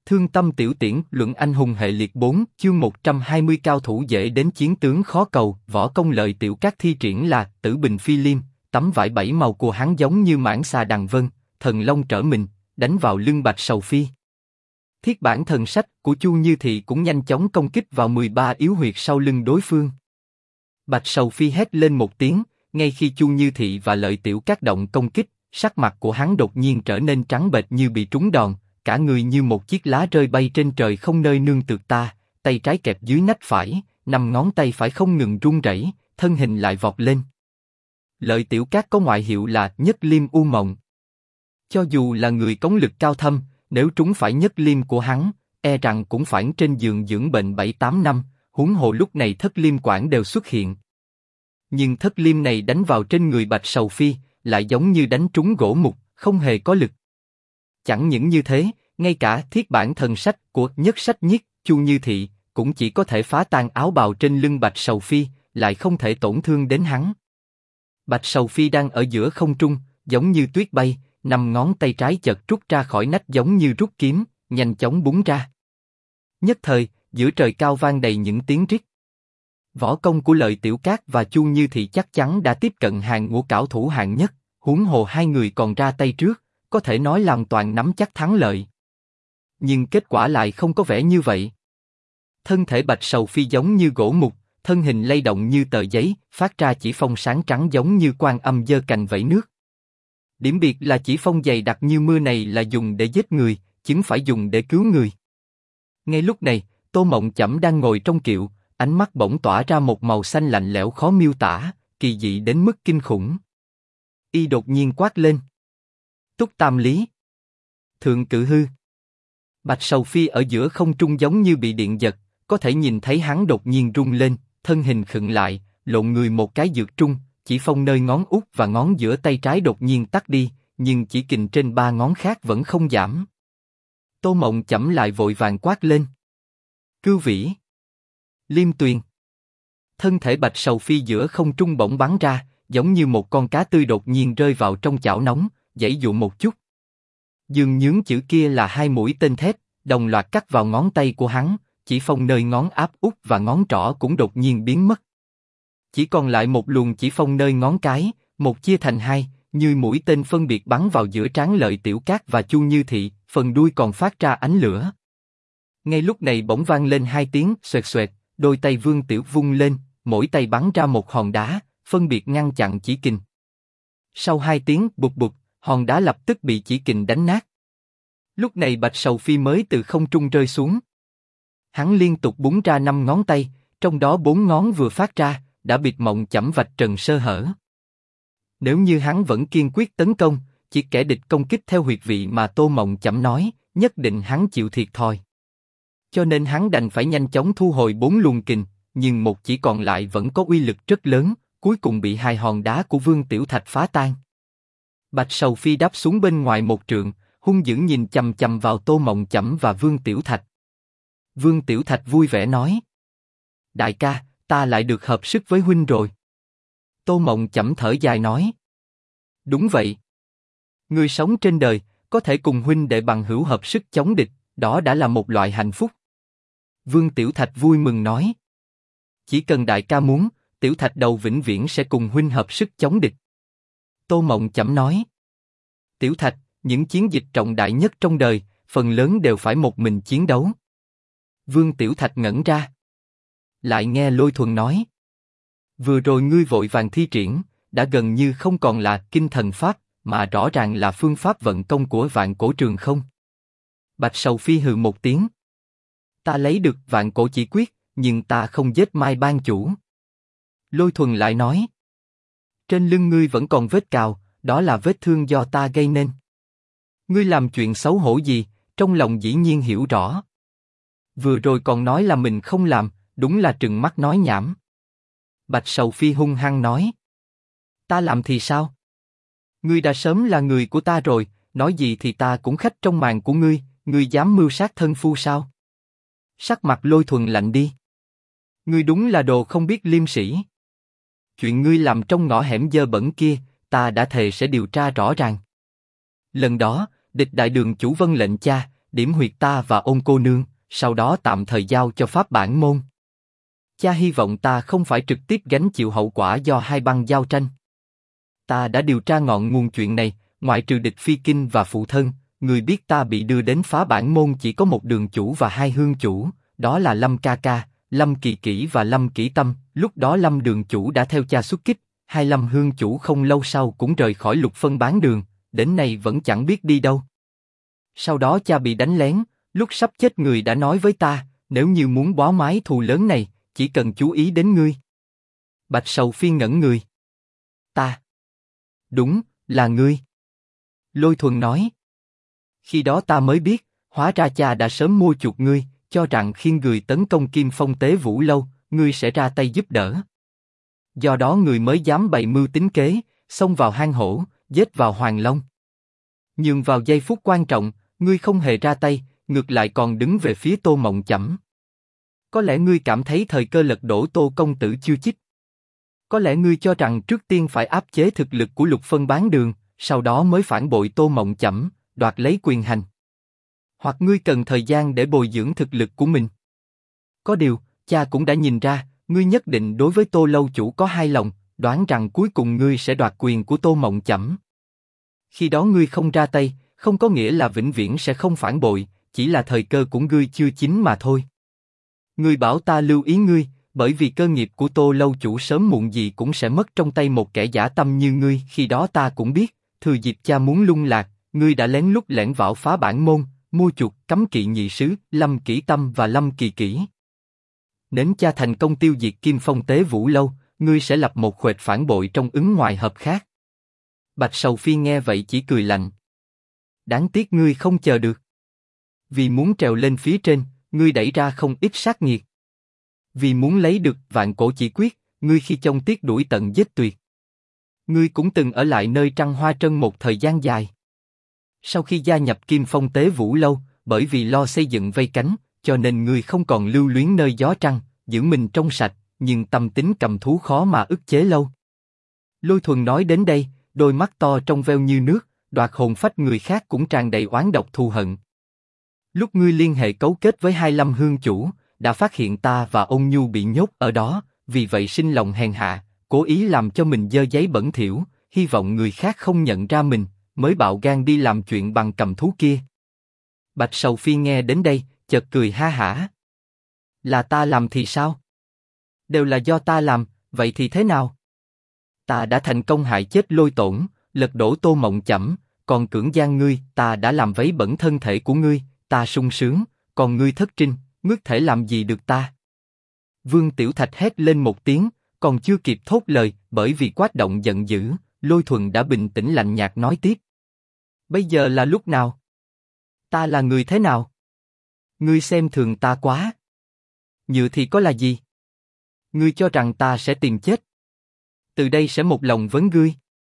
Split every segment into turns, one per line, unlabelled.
Thương tâm tiểu tiễn, luận anh hùng hệ liệt 4, chương 120 cao thủ dễ đến chiến tướng khó cầu, võ công Lợi Tiểu Cát thi triển là Tử Bình Phi Liêm, tấm vải 7 màu của hắn giống như mãng xà đằng vân, thần long trở mình, đánh vào lưng Bạch Sầu Phi. Thiết bản thần sách của Chu Như Thị cũng nhanh chóng công kích vào 13 yếu huyệt sau lưng đối phương. Bạch Sầu Phi hét lên một tiếng, ngay khi Chu Như Thị và Lợi Tiểu Cát động công kích, sắc mặt của hắn đột nhiên trở nên trắng bệch như bị trúng đòn, cả người như một chiếc lá rơi bay trên trời không nơi nương tựa ta, tay trái kẹp dưới nách phải, 5 ngón tay phải không ngừng run rẩy, thân hình lại vọt lên. Lợi Tiểu Cát có ngoại hiệu là Nhất Liêm U Mộng. Cho dù là người cống lực cao thâm, nếu trúng phải Nhất Liêm của hắn, e rằng cũng phải trên giường dưỡng bệnh 7-8 năm, huống hồ lúc này Thất Liêm Quản đều xuất hiện. Nhưng Thất Liêm này đánh vào trên người Bạch Sầu Phi, lại giống như đánh trúng gỗ mục, không hề có lực. Chẳng những như thế, ngay cả thiết bản thần sách của Nhất Sách Nhiếp, Chu Như Thị, cũng chỉ có thể phá tan áo bào trên lưng Bạch Sầu Phi, lại không thể tổn thương đến hắn. Bạch Sầu Phi đang ở giữa không trung, giống như tuyết bay, 5 ngón tay trái chợt rút ra khỏi nách giống như rút kiếm, nhanh chóng búng ra. Nhất thời, giữa trời cao vang đầy những tiếng rít. Võ công của Lợi Tiểu Cát và Chu Như Thị chắc chắn đã tiếp cận hàng ngũ cao thủ hạng nhất, huống hồ hai người còn ra tay trước, có thể nói hoàn toàn nắm chắc thắng lợi. Nhưng kết quả lại không có vẻ như vậy. Thân thể Bạch Sầu Phi giống như gỗ mục, thân hình lay động như tờ giấy, phát ra chỉ phong sáng trắng giống như Quan Âm giơ cành vẫy nước. Điểm biệt là chỉ phong dày đặc như mưa này là dùng để giết người, chứ phải dùng để cứu người. Ngay lúc này, Tô Mộng Chẩm đang ngồi trong kiệu, ánh mắt bỗng tỏa ra một màu xanh lạnh lẽo khó miêu tả, kỳ dị đến mức kinh khủng. Y đột nhiên quát lên: Túc Tam Lý, Thượng Cự Hư. Bạch Sầu Phi ở giữa không trung giống như bị điện giật, có thể nhìn thấy hắn đột nhiên rung lên, thân hình khựng lại, lộn người một cái dược trung, chỉ phong nơi ngón út và ngón giữa tay trái đột nhiên tắt đi, nhưng chỉ kình trên 3 ngón khác vẫn không giảm. Tô Mộng Chẩm lại vội vàng quát lên: Cưu Vĩ, Liêm Tuyền. Thân thể Bạch Sầu Phi giữa không trung bỗng bắn ra, giống như một con cá tươi đột nhiên rơi vào trong chảo nóng, giãy dụa một chút. Dương nhướng chữ kia là 2 mũi tên thép, đồng loạt cắt vào ngón tay của hắn, chỉ phong nơi ngón áp út và ngón trỏ cũng đột nhiên biến mất. Chỉ còn lại một luồng chỉ phong nơi ngón cái, một chia thành 2, như mũi tên phân biệt bắn vào giữa trán Lợi Tiểu Cát và Chu Như Thị, phần đuôi còn phát ra ánh lửa. Ngay lúc này bỗng vang lên 2 tiếng xoẹt xoẹt, đôi tay Vương Tiểu vung lên, mỗi tay bắn ra một hòn đá, phân biệt ngăn chặn chỉ kình. Sau 2 tiếng bụp bụp, hòn đá lập tức bị chỉ kình đánh nát. Lúc này Bạch Sầu Phi mới từ không trung rơi xuống. Hắn liên tục búng ra 5 ngón tay, trong đó 4 ngón vừa phát ra, đã bịt Mộng Chẩm vạch trần sơ hở. Nếu như hắn vẫn kiên quyết tấn công, chỉ kẻ địch công kích theo huyệt vị mà Tô Mộng Chẩm nói, nhất định hắn chịu thiệt thòi. Cho nên hắn đành phải nhanh chóng thu hồi 4 luồng kình, nhưng một chỉ còn lại vẫn có uy lực rất lớn, cuối cùng bị 2 hòn đá của Vương Tiểu Thạch phá tan. Bạch Sầu Phi đáp xuống bên ngoài 1 trượng, hung dữ nhìn chằm chằm vào Tô Mộng Chẩm và Vương Tiểu Thạch. Vương Tiểu Thạch vui vẻ nói: Đại ca, ta lại được hợp sức với huynh rồi. Tô Mộng Chẩm thở dài nói: Đúng vậy. Người sống trên đời, có thể cùng huynh đệ bằng hữu hợp sức chống địch, đó đã là một loại hạnh phúc. Vương Tiểu Thạch vui mừng nói: Chỉ cần đại ca muốn, Tiểu Thạch đầu vĩnh viễn sẽ cùng huynh hợp sức chống địch. Tô Mộng Chẩm nói: Tiểu Thạch, những chiến dịch trọng đại nhất trong đời, phần lớn đều phải một mình chiến đấu. Vương Tiểu Thạch ngẩn ra. Lại nghe Lôi Thuần nói: Vừa rồi ngươi vội vàng thi triển, đã gần như không còn là kinh thần pháp, mà rõ ràng là phương pháp vận công của Vạn Cổ Trường Không. Bạch Sầu Phi hừ một tiếng: Ta lấy được Vạn Cổ Chỉ Quyết, nhưng ta không giết Mai Ban chủ. Lôi Thuần lại nói: Trên lưng ngươi vẫn còn vết cào, đó là vết thương do ta gây nên. Ngươi làm chuyện xấu hổ gì, trong lòng dĩ nhiên hiểu rõ. Vừa rồi còn nói là mình không làm, đúng là trừng mắt nói nhảm. Bạch Sầu Phi hung hăng nói: Ta làm thì sao? Ngươi đã sớm là người của ta rồi, nói gì thì ta cũng khách trong màn của ngươi, ngươi dám mưu sát thân phu sao? Sắc mặt Lôi Thuần lạnh đi. Ngươi đúng là đồ không biết liêm sỉ. Chuyện ngươi làm trong ngõ hẻm dơ bẩn kia, ta đã thề sẽ điều tra rõ ràng. Lần đó, địch đại đường chủ vân lệnh cha, điểm huyệt ta và Ôn cô nương, sau đó tạm thời giao cho pháp bản môn. Cha hy vọng ta không phải trực tiếp gánh chịu hậu quả do hai băng giao tranh. Ta đã điều tra ngọn nguồn chuyện này, ngoại trừ địch phi kinh và phụ thân, người biết ta bị đưa đến phá bản môn chỉ có một đường chủ và hai hương chủ, đó là Lâm ca ca, Lâm Kỳ Kỷ và Lâm Kỷ Tâm. Lúc đó Lâm đường chủ đã theo cha xuất kích, hai Lâm hương chủ không lâu sau cũng rời khỏi Lục Phân bán đường, đến nay vẫn chẳng biết đi đâu. Sau đó cha bị đánh lén, lúc sắp chết người đã nói với ta, nếu như muốn bó mái thù lớn này, chỉ cần chú ý đến ngươi. Bạch Sầu Phi ngẩn người. Ta? Đúng, là ngươi. Lôi Thuần nói. Khi đó ta mới biết, hóa ra cha đã sớm mua chuộc ngươi, cho rằng khi người tấn công Kim Phong Tế Vũ Lâu, ngươi sẽ ra tay giúp đỡ. Do đó người mới dám bày mưu tính kế, xông vào hang hổ, giết vào Hoàng Long. Nhưng vào giây phút quan trọng, ngươi không hề ra tay, ngược lại còn đứng về phía Tô Mộng Chẩm. Có lẽ ngươi cảm thấy thời cơ lật đổ Tô công tử chưa chích. Có lẽ ngươi cho rằng trước tiên phải áp chế thực lực của Lục Phân bán đường, sau đó mới phản bội Tô Mộng Chẩm, đoạt lấy quyền hành. Hoặc ngươi cần thời gian để bồi dưỡng thực lực của mình. Có điều, cha cũng đã nhìn ra, ngươi nhất định đối với Tô lâu chủ có hai lòng, đoán rằng cuối cùng ngươi sẽ đoạt quyền của Tô Mộng Chẩm. Khi đó ngươi không ra tay, không có nghĩa là vĩnh viễn sẽ không phản bội, chỉ là thời cơ của ngươi chưa chín mà thôi. Ngươi bảo ta lưu ý ngươi, bởi vì cơ nghiệp của Tô lâu chủ sớm muộn gì cũng sẽ mất trong tay một kẻ dã tâm như ngươi. Khi đó ta cũng biết, thừa dịp cha muốn lung lạc, ngươi đã lén lút lẻn vào phá bản môn, mua chuộc cấm kỵ nhị sứ Lâm Kỷ Tâm và Lâm Kỳ Kỷ. Nếu cha thành công tiêu diệt Kim Phong Tế Vũ Lâu, ngươi sẽ lập một khuếch phản bội trong ứng ngoài hợp khác. Bạch Sầu Phi nghe vậy chỉ cười lạnh. Đáng tiếc ngươi không chờ được. Vì muốn trèo lên phía trên, ngươi đẩy ra không ít sát nghiệt. Vì muốn lấy được Vạn Cổ Chỉ Quyết, ngươi khi trong tiết đuổi tận giết tuyệt. Ngươi cũng từng ở lại nơi Trăng Hoa Trân một thời gian dài. Sau khi gia nhập Kim Phong Tế Vũ Lâu, bởi vì lo xây dựng vây cánh, cho nên ngươi không còn lưu luyến nơi gió trăng, giữ mình trong sạch, nhưng tâm tính cầm thú khó mà ức chế lâu. Lôi Thuần nói đến đây, đôi mắt to trong veo như nước, đoạt hồn phách người khác cũng tràn đầy oán độc thù hận. Lúc ngươi liên hệ cấu kết với hai Lâm hương chủ, đã phát hiện ta và Ôn Nhu bị nhốt ở đó, vì vậy sinh lòng hèn hạ, cố ý làm cho mình dơ giấy bẩn thỉu, hy vọng người khác không nhận ra mình, mới bạo gan đi làm chuyện bằng cầm thú kia. Bạch Sầu Phi nghe đến đây, chợt cười ha hả. Là ta làm thì sao? Đều là do ta làm, vậy thì thế nào? Ta đã thành công hại chết Lôi Tổn, lật đổ Tô Mộng Chẩm, còn cưỡng gian ngươi, ta đã làm vấy bẩn thân thể của ngươi, ta sung sướng, còn ngươi thất trinh, ngươi thể làm gì được ta? Vương Tiểu Thạch hét lên một tiếng, còn chưa kịp thốt lời, bởi vì quát động giận dữ, Lôi Thuần đã bình tĩnh lạnh nhạt nói tiếp. Bây giờ là lúc nào? Ta là người thế nào? Ngươi xem thường ta quá. Nhựa thì có là gì? Ngươi cho rằng ta sẽ tìm chết? Từ đây sẽ một lòng vấn ngươi.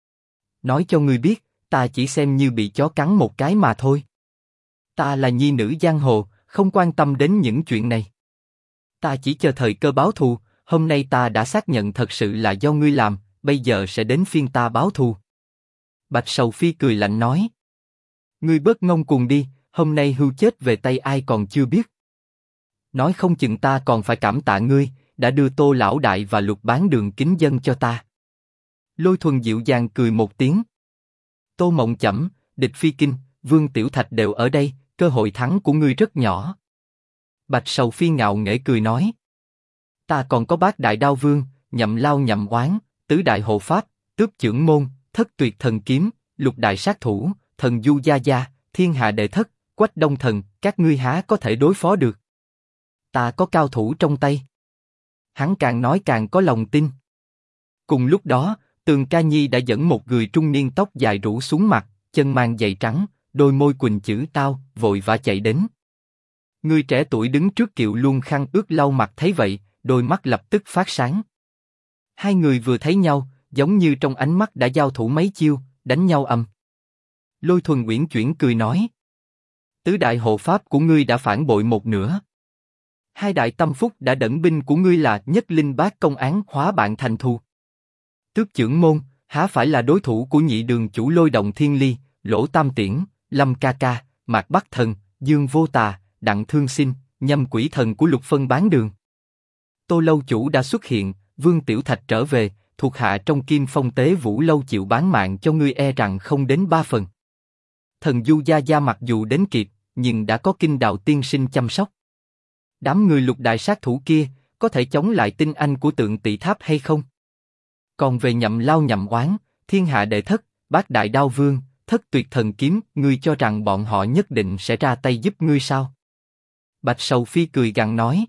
Nói cho ngươi biết, ta chỉ xem như bị chó cắn một cái mà thôi. Ta là nhi nữ giang hồ, không quan tâm đến những chuyện này. Ta chỉ chờ thời cơ báo thù, hôm nay ta đã xác nhận thật sự là do ngươi làm, bây giờ sẽ đến phiên ta báo thù. Bạch Sầu Phi cười lạnh nói. Ngươi bớt ngông cuồng đi, hôm nay hưu chết về tay ai còn chưa biết. Nói không chừng ta còn phải cảm tạ ngươi, đã đưa Tô lão đại và Lục bán đường kính dân cho ta. Lôi Thuần dịu dàng cười một tiếng. Tô Mộng Chẩm, địch phi kinh, Vương Tiểu Thạch đều ở đây, cơ hội thắng của ngươi rất nhỏ. Bạch Sầu Phi ngạo nghễ cười nói. Ta còn có Bát Đại Đao Vương, Nhậm Lao Nhậm Oán, Tứ Đại Hộ Pháp, Tước Chưởng Môn, Thất Tuyệt Thần Kiếm, Lục Đại Sát Thủ, Thần Du Gia Gia, Thiên Hạ Đệ Thất, Quách Đông Thần, các ngươi há có thể đối phó được? Ta có cao thủ trong tay. Hắn càng nói càng có lòng tin. Cùng lúc đó, Tường Ca Nhi đã dẫn một người trung niên tóc dài rủ xuống mặt, chân mang giày trắng, đôi môi quỳnh chữ tao, vội vã chạy đến. Người trẻ tuổi đứng trước kiệu luôn khăn ướt lau mặt thấy vậy, đôi mắt lập tức phát sáng. Hai người vừa thấy nhau, giống như trong ánh mắt đã giao thủ mấy chiêu, đánh nhau ầm. Lôi Thuần uyển chuyển cười nói. Tứ đại hộ pháp của ngươi đã phản bội một nửa. Hai đại tâm phúc đã đẩn binh của ngươi là Nhất Linh Bát Công Án hóa bạn thành thù. Tước Chưởng Môn, há phải là đối thủ của nhị đường chủ Lôi Động Thiên Ly, Lỗ Tam Tiễn, Lâm ca ca, Mạc Bắc Thần, Dương Vô Tà, Đặng Thương Sinh, Nhâm Quỷ Thần của Lục Phân bán đường. Tô lâu chủ đã xuất hiện, Vương Tiểu Thạch trở về, thuộc hạ trong Kim Phong Tế Vũ lâu chịu bán mạng cho ngươi e rằng không đến 3 phần. Thần Du Gia Gia mặc dù đến kịp, nhưng đã có Kinh Đạo tiên sinh chăm sóc. Đám người Lục đại sát thủ kia, có thể chống lại tinh anh của Tượng Tỵ Tháp hay không? Còn về Nhậm Lao Nhậm Oán, Thiên Hạ Đệ Thất, Bát Đại Đao Vương, Thất Tuyệt Thần Kiếm, ngươi cho rằng bọn họ nhất định sẽ ra tay giúp ngươi sao? Bạch Sầu Phi cười gằn nói.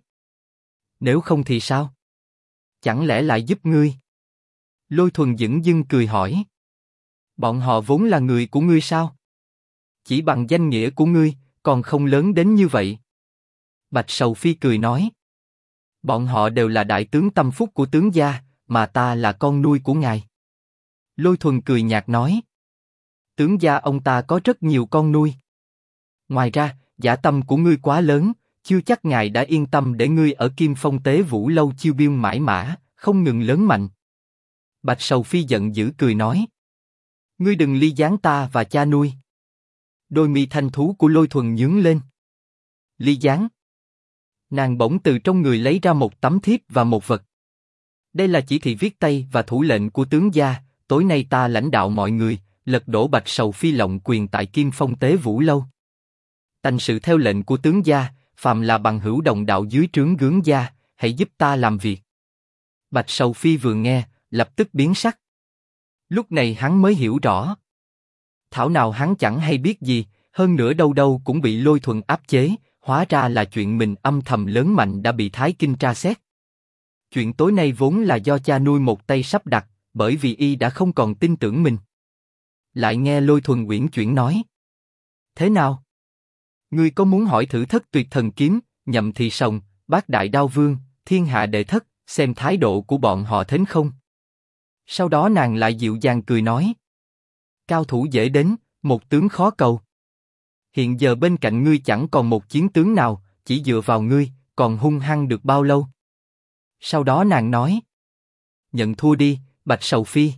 Nếu không thì sao? Chẳng lẽ lại giúp ngươi? Lôi Thuần dửng dưng cười hỏi. Bọn họ vốn là người của ngươi sao? Chỉ bằng danh nghĩa của ngươi, còn không lớn đến như vậy. Bạch Sầu Phi cười nói. Bọn họ đều là đại tướng tâm phúc của tướng gia, mà ta là con nuôi của ngài. Lôi Thuần cười nhạt nói. Tướng gia ông ta có rất nhiều con nuôi. Ngoài ra, dã tâm của ngươi quá lớn, chưa chắc ngài đã yên tâm để ngươi ở Kim Phong Tế Vũ lâu chiêu biêu mãi mã, không ngừng lớn mạnh. Bạch Sầu Phi giận dữ cười nói. Ngươi đừng ly gián ta và cha nuôi. Đôi mi thanh thú của Lôi Thuần nhướng lên. Ly gián. Nàng bỗng từ trong người lấy ra một tấm thiếp và một vật. Đây là chỉ thị viết tay và thủ lệnh của tướng gia, tối nay ta lãnh đạo mọi người, lật đổ Bạch Sầu Phi lộng quyền tại Kim Phong Tế Vũ lâu. Tành sự theo lệnh của tướng gia, phàm là bằng hữu đồng đạo dưới trướng Gướng gia, hãy giúp ta làm việc. Bạch Sầu Phi vừa nghe, lập tức biến sắc. Lúc này hắn mới hiểu rõ. Thảo nào hắn chẳng hay biết gì, hơn nữa đâu đâu cũng bị Lôi Thuần áp chế, hóa ra là chuyện mình âm thầm lớn mạnh đã bị Thái Kinh tra xét. Chuyện tối nay vốn là do cha nuôi một tay sắp đặt, bởi vì y đã không còn tin tưởng mình. Lại nghe Lôi Thuần uyển chuyển nói. Thế nào? Ngươi có muốn hỏi thử Thất Tuyệt Thần Kiếm, Nhậm Thị Sồng, Bát Đại Đao Vương, Thiên Hạ Đệ Thất, xem thái độ của bọn họ thế không? Sau đó nàng lại dịu dàng cười nói. Cao thủ dễ đến, một tướng khó cầu. Hiện giờ bên cạnh ngươi chẳng còn một chiến tướng nào, chỉ dựa vào ngươi, còn hung hăng được bao lâu? Sau đó nàng nói. Nhận thua đi, Bạch Sầu Phi.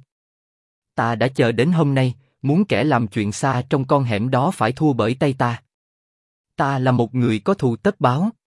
Ta đã chờ đến hôm nay, muốn kẻ làm chuyện xa trong con hẻm đó phải thua bởi tay ta. Ta là một người có thù tất báo.